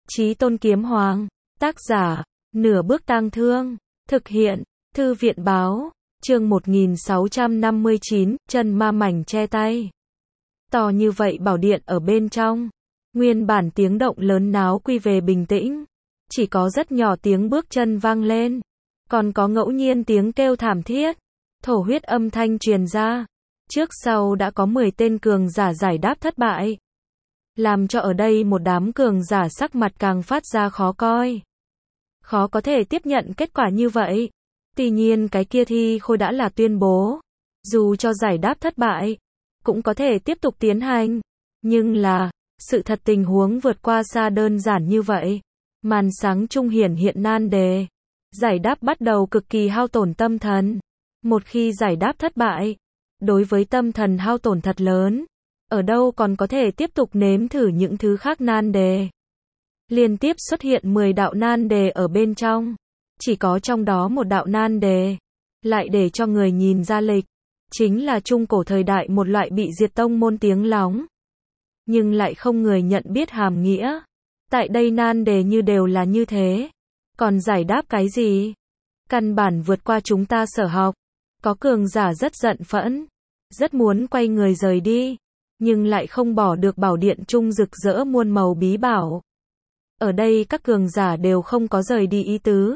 Chí Tôn Kiếm Hoàng. Tác giả, Nửa Bước Tang Thương. Thực hiện, Thư viện báo. Chương 1659, chân ma mảnh che tay. To như vậy bảo điện ở bên trong. Nguyên bản tiếng động lớn náo quy về bình tĩnh. Chỉ có rất nhỏ tiếng bước chân vang lên. Còn có ngẫu nhiên tiếng kêu thảm thiết. Thổ huyết âm thanh truyền ra. Trước sau đã có 10 tên cường giả giải đáp thất bại. Làm cho ở đây một đám cường giả sắc mặt càng phát ra khó coi. Khó có thể tiếp nhận kết quả như vậy. Tuy nhiên cái kia thi khôi đã là tuyên bố. Dù cho giải đáp thất bại, cũng có thể tiếp tục tiến hành. Nhưng là, sự thật tình huống vượt qua xa đơn giản như vậy. Màn sáng trung hiển hiện nan đề. Giải đáp bắt đầu cực kỳ hao tổn tâm thần. Một khi giải đáp thất bại, đối với tâm thần hao tổn thật lớn. Ở đâu còn có thể tiếp tục nếm thử những thứ khác nan đề. Liên tiếp xuất hiện 10 đạo nan đề ở bên trong. Chỉ có trong đó một đạo nan đề. Lại để cho người nhìn ra lịch. Chính là trung cổ thời đại một loại bị diệt tông môn tiếng lóng. Nhưng lại không người nhận biết hàm nghĩa. Tại đây nan đề như đều là như thế. Còn giải đáp cái gì? Căn bản vượt qua chúng ta sở học. Có cường giả rất giận phẫn. Rất muốn quay người rời đi. Nhưng lại không bỏ được bảo điện trung rực rỡ muôn màu bí bảo. Ở đây các cường giả đều không có rời đi ý tứ.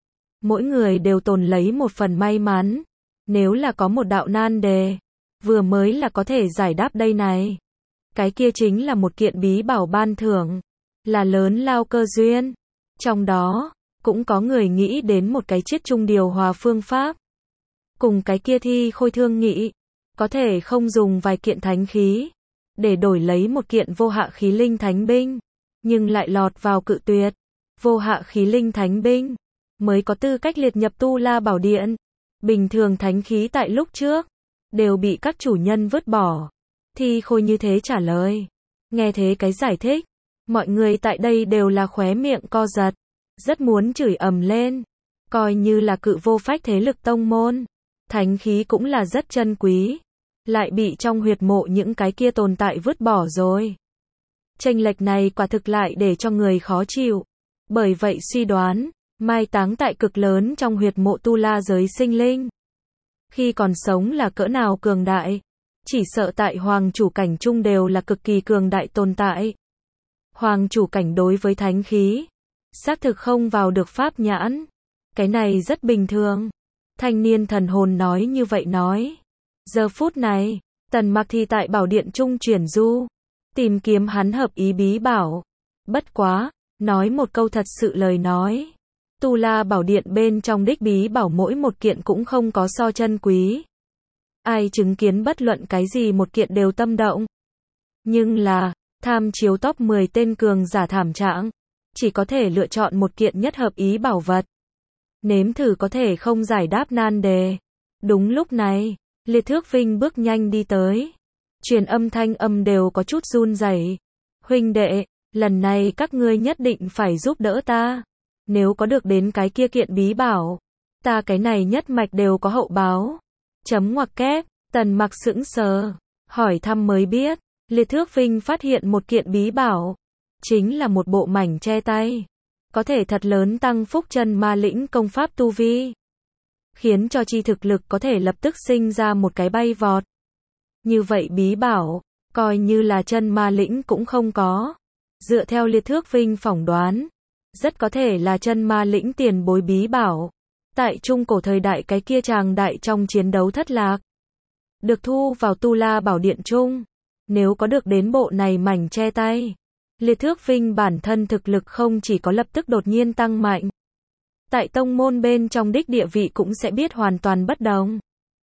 Mỗi người đều tồn lấy một phần may mắn. Nếu là có một đạo nan đề, vừa mới là có thể giải đáp đây này. Cái kia chính là một kiện bí bảo ban thưởng. Là lớn lao cơ duyên. Trong đó, cũng có người nghĩ đến một cái chiết chung điều hòa phương pháp. Cùng cái kia thi khôi thương nghị. Có thể không dùng vài kiện thánh khí. Để đổi lấy một kiện vô hạ khí linh thánh binh. Nhưng lại lọt vào cự tuyệt. Vô hạ khí linh thánh binh. Mới có tư cách liệt nhập Tu La Bảo Điện. Bình thường thánh khí tại lúc trước. Đều bị các chủ nhân vứt bỏ. Thi khôi như thế trả lời. Nghe thế cái giải thích. Mọi người tại đây đều là khóe miệng co giật. Rất muốn chửi ầm lên. Coi như là cự vô phách thế lực tông môn. Thánh khí cũng là rất chân quý. Lại bị trong huyệt mộ những cái kia tồn tại vứt bỏ rồi. Chênh lệch này quả thực lại để cho người khó chịu. Bởi vậy suy đoán, mai táng tại cực lớn trong huyệt mộ tu la giới sinh linh. Khi còn sống là cỡ nào cường đại. Chỉ sợ tại hoàng chủ cảnh chung đều là cực kỳ cường đại tồn tại. Hoàng chủ cảnh đối với thánh khí. Xác thực không vào được pháp nhãn. Cái này rất bình thường. Thanh niên thần hồn nói như vậy nói. Giờ phút này, Tần Mặc thì tại bảo điện trung chuyển du. Tìm kiếm hắn hợp ý bí bảo. Bất quá, nói một câu thật sự lời nói. Tu La Bảo Điện bên trong đích bí bảo mỗi một kiện cũng không có so chân quý. Ai chứng kiến bất luận cái gì một kiện đều tâm động. Nhưng là, tham chiếu top 10 tên cường giả thảm trạng. Chỉ có thể lựa chọn một kiện nhất hợp ý bảo vật. Nếm thử có thể không giải đáp nan đề. Đúng lúc này, Liệt Thước Vinh bước nhanh đi tới. Truyền âm thanh âm đều có chút run rẩy. Huynh đệ, lần này các ngươi nhất định phải giúp đỡ ta. Nếu có được đến cái kia kiện bí bảo, ta cái này nhất mạch đều có hậu báo. Chấm ngoặc kép, Tần Mặc sững sờ, hỏi thăm mới biết, Liệt Thước Vinh phát hiện một kiện bí bảo, chính là một bộ mảnh che tay, có thể thật lớn tăng phúc chân ma lĩnh công pháp tu vi, khiến cho chi thực lực có thể lập tức sinh ra một cái bay vọt. Như vậy bí bảo, coi như là chân ma lĩnh cũng không có. Dựa theo Liệt Thước Vinh phỏng đoán, rất có thể là chân ma lĩnh tiền bối bí bảo. Tại trung cổ thời đại cái kia tràng đại trong chiến đấu thất lạc. Được thu vào Tu La Bảo Điện trung. Nếu có được đến bộ này mảnh che tay. Liệt Thước Vinh bản thân thực lực không chỉ có lập tức đột nhiên tăng mạnh. Tại tông môn bên trong đích địa vị cũng sẽ biết hoàn toàn bất đồng.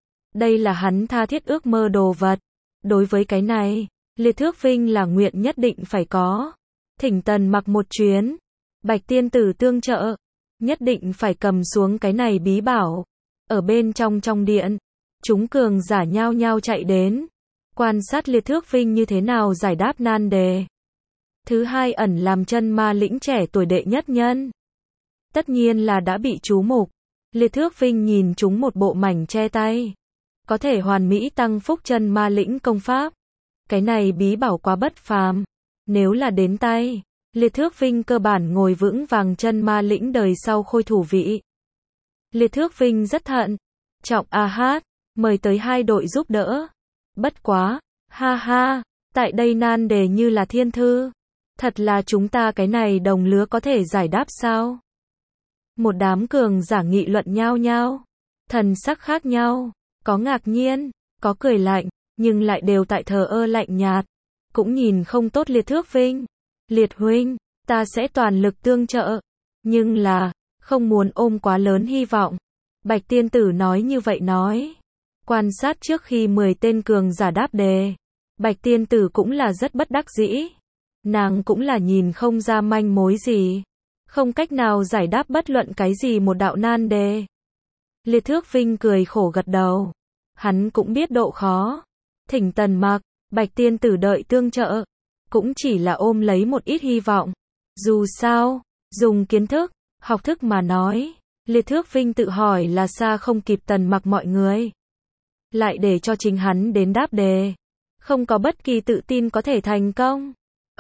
Đây là hắn tha thiết ước mơ đồ vật. Đối với cái này, Liệt Thước Vinh là nguyện nhất định phải có. Thỉnh Tần Mặc một chuyến. Bạch tiên tử tương trợ. Nhất định phải cầm xuống cái này bí bảo. Ở bên trong điện. Chúng cường giả nhao nhao chạy đến. Quan sát Liệt Thước Vinh như thế nào giải đáp nan đề. Thứ hai ẩn làm chân ma lĩnh trẻ tuổi đệ nhất nhân. Tất nhiên là đã bị chú mục. Liệt Thước Vinh nhìn chúng một bộ mảnh che tay. Có thể hoàn mỹ tăng phúc chân ma lĩnh công pháp. Cái này bí bảo quá bất phàm. Nếu là đến tay, Liệt Thước Vinh cơ bản ngồi vững vàng chân ma lĩnh đời sau khôi thủ vị. Liệt Thước Vinh rất thận trọng mời tới 2 đội giúp đỡ. Bất quá, ha ha, tại đây nan đề như là thiên thư. Thật là chúng ta cái này đồng lứa có thể giải đáp sao? Một đám cường giả nghị luận nhau nhau. Thần sắc khác nhau, có ngạc nhiên, có cười lạnh, nhưng lại đều tại thờ ơ lạnh nhạt. Cũng nhìn không tốt Liệt Thước Vinh. Liệt huynh, ta sẽ toàn lực tương trợ. Nhưng là, không muốn ôm quá lớn hy vọng. Bạch tiên tử nói như vậy nói. Quan sát trước khi 10 tên cường giả đáp đề. Bạch tiên tử cũng là rất bất đắc dĩ. Nàng cũng là nhìn không ra manh mối gì. Không cách nào giải đáp bất luận cái gì một đạo nan đề. Liệt Thước Vinh cười khổ gật đầu. Hắn cũng biết độ khó. Thỉnh Tần Mặc, Bạch tiên tử đợi tương trợ. Cũng chỉ là ôm lấy một ít hy vọng. Dù sao, dùng kiến thức, học thức mà nói. Liệt Thước Vinh tự hỏi là xa không kịp Tần Mặc mọi người. Lại để cho chính hắn đến đáp đề. Không có bất kỳ tự tin có thể thành công.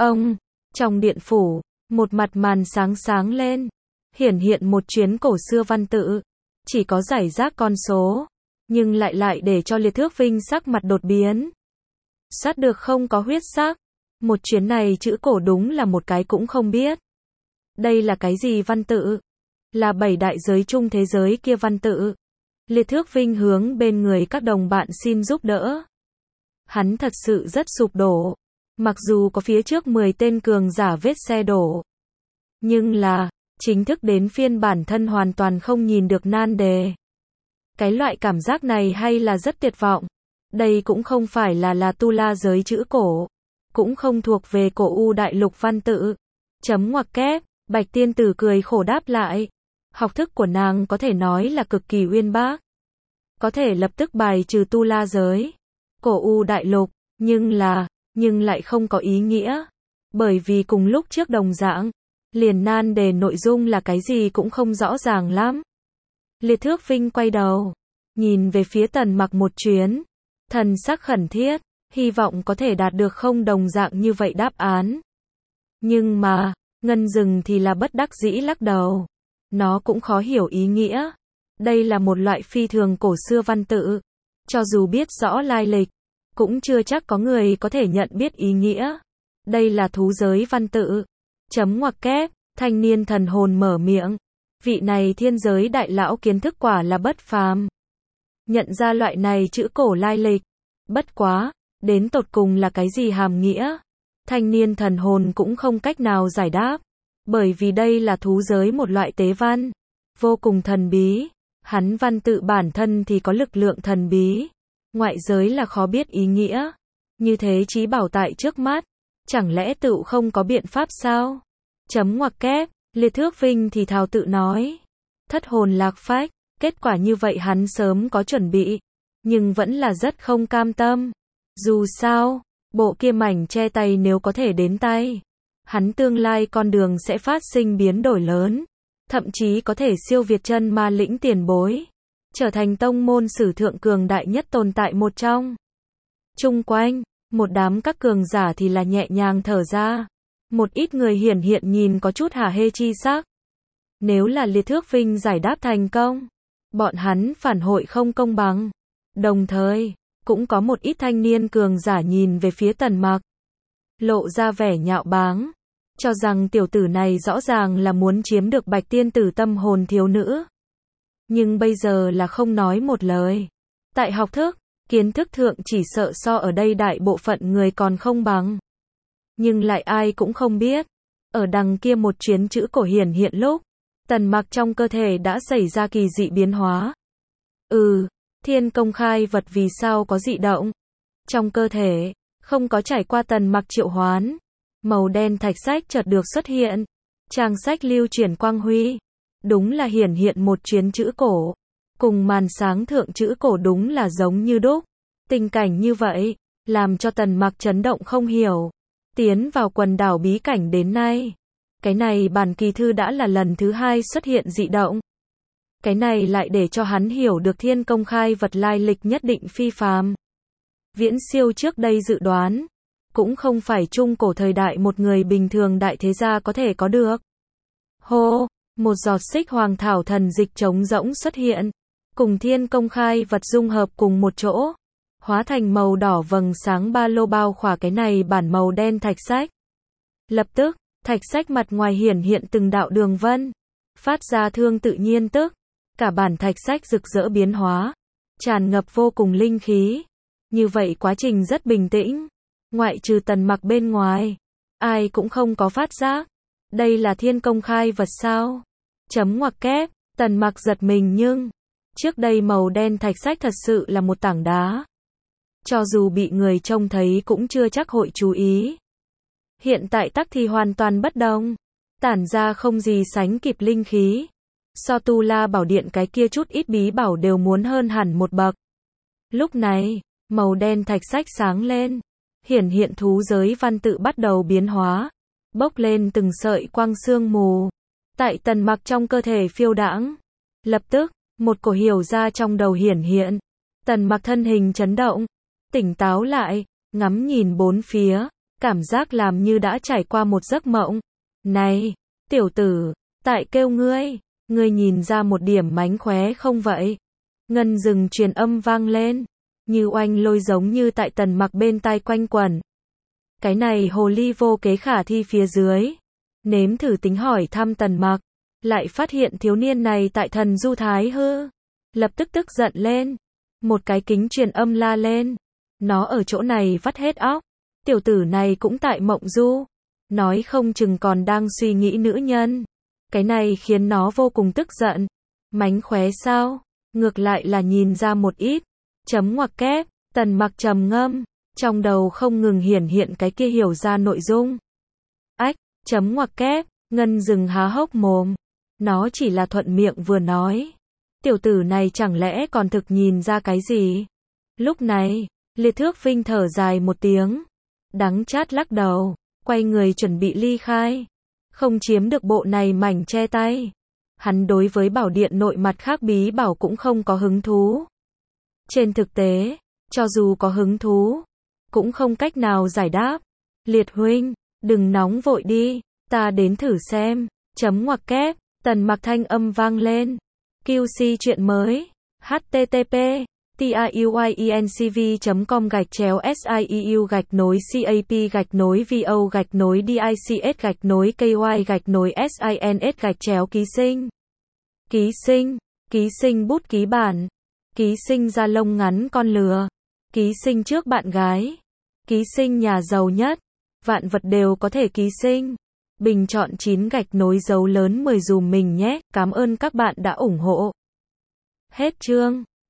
Trong điện phủ, một mặt màn sáng sáng lên. Hiển hiện một chuyến cổ xưa văn tự. Chỉ có giải rác con số. Nhưng lại để cho Liệt Thước Vinh sắc mặt đột biến. Sát được không có huyết sắc. Một chuyến này chữ cổ đúng là một cái cũng không biết. Đây là cái gì văn tự? Là 7 đại giới chung thế giới kia văn tự. Liệt Thước Vinh hướng bên người các đồng bạn xin giúp đỡ. Hắn thật sự rất sụp đổ. Mặc dù có phía trước 10 tên cường giả vết xe đổ. Nhưng là, chính thức đến phiên bản thân hoàn toàn không nhìn được nan đề. Cái loại cảm giác này hay là rất tuyệt vọng. Đây cũng không phải là tu la giới chữ cổ. Cũng không thuộc về cổ u đại lục văn tự. Chấm ngoặc kép, Bạch tiên tử cười khổ đáp lại. Học thức của nàng có thể nói là cực kỳ uyên bác. Có thể lập tức bài trừ tu la giới. Cổ u đại lục, nhưng lại không có ý nghĩa. Bởi vì cùng lúc trước đồng dạng, liền nan đề nội dung là cái gì cũng không rõ ràng lắm. Liệt Thước Vinh quay đầu, nhìn về phía Tần Mặc một chuyến. Thần sắc khẩn thiết, hy vọng có thể đạt được không đồng dạng như vậy đáp án. Nhưng mà, Ngân Dừng thì là bất đắc dĩ lắc đầu. Nó cũng khó hiểu ý nghĩa. Đây là một loại phi thường cổ xưa văn tự. Cho dù biết rõ lai lịch, cũng chưa chắc có người có thể nhận biết ý nghĩa. Đây là thú giới văn tự. Chấm ngoặc kép, thanh niên thần hồn mở miệng. Vị này thiên giới đại lão kiến thức quả là bất phàm. Nhận ra loại này chữ cổ lai lịch. Bất quá, đến tột cùng là cái gì hàm nghĩa? Thanh niên thần hồn cũng không cách nào giải đáp. Bởi vì đây là thú giới một loại tế văn. Vô cùng thần bí. Hắn văn tự bản thân thì có lực lượng thần bí. Ngoại giới là khó biết ý nghĩa. Như thế chí bảo tại trước mắt. Chẳng lẽ tự không có biện pháp sao? Chấm ngoặc kép, Liệt Thước Vinh thì thào tự nói. Thất hồn lạc phách, kết quả như vậy hắn sớm có chuẩn bị. Nhưng vẫn là rất không cam tâm. Dù sao, bộ kia mảnh che tay nếu có thể đến tay. Hắn tương lai con đường sẽ phát sinh biến đổi lớn. Thậm chí có thể siêu việt chân ma lĩnh tiền bối. Trở thành tông môn sử thượng cường đại nhất tồn tại một trong. Chung quanh, một đám các cường giả thì là nhẹ nhàng thở ra. Một ít người hiển hiện nhìn có chút hả hê chi sắc. Nếu là Liệt Thước Vinh giải đáp thành công, bọn hắn phản hội không công bằng. Đồng thời, cũng có một ít thanh niên cường giả nhìn về phía Tần Mặc. Lộ ra vẻ nhạo báng. Cho rằng tiểu tử này rõ ràng là muốn chiếm được Bạch tiên tử tâm hồn thiếu nữ. Nhưng bây giờ là không nói một lời. Tại học thức, kiến thức thượng chỉ sợ so ở đây đại bộ phận người còn không bằng. Nhưng lại ai cũng không biết. Ở đằng kia một chuyến chữ cổ hiển hiện lúc. Tần Mặc trong cơ thể đã xảy ra kỳ dị biến hóa. Thiên công khai vật vì sao có dị động. Trong cơ thể, không có trải qua Tần Mặc triệu hoán. Màu đen thạch sách chợt được xuất hiện. Trang sách lưu chuyển quang huy. Đúng là hiển hiện một chuyến chữ cổ. Cùng màn sáng thượng chữ cổ đúng là giống như đúc. Tình cảnh như vậy, làm cho Tần Mặc chấn động không hiểu. Tiến vào quần đảo bí cảnh đến nay. Cái này bản kỳ thư đã là lần thứ 2 xuất hiện dị động. Cái này lại để cho hắn hiểu được thiên công khai vật lai lịch nhất định phi phàm. Viễn siêu trước đây dự đoán. cũng không phải trung cổ thời đại một người bình thường đại thế gia có thể có được. Hô, một giọt xích hoàng thảo thần dịch trống rỗng xuất hiện, cùng thiên công khai vật dung hợp cùng một chỗ, hóa thành màu đỏ vầng sáng ba lô bao khỏa cái này bản màu đen thạch sách. Lập tức, thạch sách mặt ngoài hiển hiện từng đạo đường vân, phát ra thương tự nhiên tức, cả bản thạch sách rực rỡ biến hóa, tràn ngập vô cùng linh khí. Như vậy quá trình rất bình tĩnh, ngoại trừ Tần Mặc bên ngoài, ai cũng không có phát giác. Đây là thiên công khai vật sao? Chấm ngoặc kép, Tần Mặc giật mình nhưng, trước đây màu đen thạch sách thật sự là một tảng đá. Cho dù bị người trông thấy cũng chưa chắc hội chú ý. Hiện tại tắc thì hoàn toàn bất đồng, tản ra không gì sánh kịp linh khí. So Tu La Bảo Điện cái kia chút ít bí bảo đều muốn hơn hẳn một bậc. Lúc này, màu đen thạch sách sáng lên, hiển hiện thú giới văn tự bắt đầu biến hóa, bốc lên từng sợi quang sương mù, tại Tần Mặc trong cơ thể phiêu đãng. Lập tức, một cổ hiểu ra trong đầu hiển hiện. Tần Mặc thân hình chấn động, tỉnh táo lại, ngắm nhìn bốn phía, cảm giác làm như đã trải qua một giấc mộng. Này, tiểu tử, tại kêu ngươi nhìn ra một điểm mánh khóe không vậy? Ngân rừng truyền âm vang lên, như oanh lôi giống như tại Tần Mặc bên tai quanh quẩn. Cái này hồ ly vô kế khả thi phía dưới, nếm thử tính hỏi thăm Tần Mặc, lại phát hiện thiếu niên này tại thần du thái hư, lập tức tức giận lên, một cái kính truyền âm la lên, nó ở chỗ này vắt hết óc, tiểu tử này cũng tại mộng du, nói không chừng còn đang suy nghĩ nữ nhân, cái này khiến nó vô cùng tức giận. Mánh khóe sao? Ngược lại là nhìn ra một ít. Chấm ngoặc kép, Tần Mặc trầm ngâm, trong đầu không ngừng hiển hiện cái kia hiểu ra nội dung. Ách, chấm ngoặc kép, Ngân rừng há hốc mồm, nó chỉ là thuận miệng vừa nói. Tiểu tử này chẳng lẽ còn thực nhìn ra cái gì? Lúc này, Liệt Thước Vinh thở dài một tiếng, đắng chát lắc đầu, quay người chuẩn bị ly khai. Không chiếm được bộ này mảnh che tay. Hắn đối với bảo điện nội mặt khác bí bảo cũng không có hứng thú. Trên thực tế, cho dù có hứng thú, cũng không cách nào giải đáp. Liệt huynh, đừng nóng vội đi, ta đến thử xem. Chấm ngoặc kép, Tần Mặc thanh âm vang lên. QC chuyện mới. http tiuyencv.com/vo/dics/ky/sins/ký sinh, ký sinh bút ký bản, ký sinh da lông ngắn con lừa, ký sinh trước bạn gái, ký sinh nhà giàu nhất, vạn vật đều có thể ký sinh. Bình chọn 9 gạch nối dấu lớn 10 dùm mình nhé, cảm ơn các bạn đã ủng hộ. Hết chương.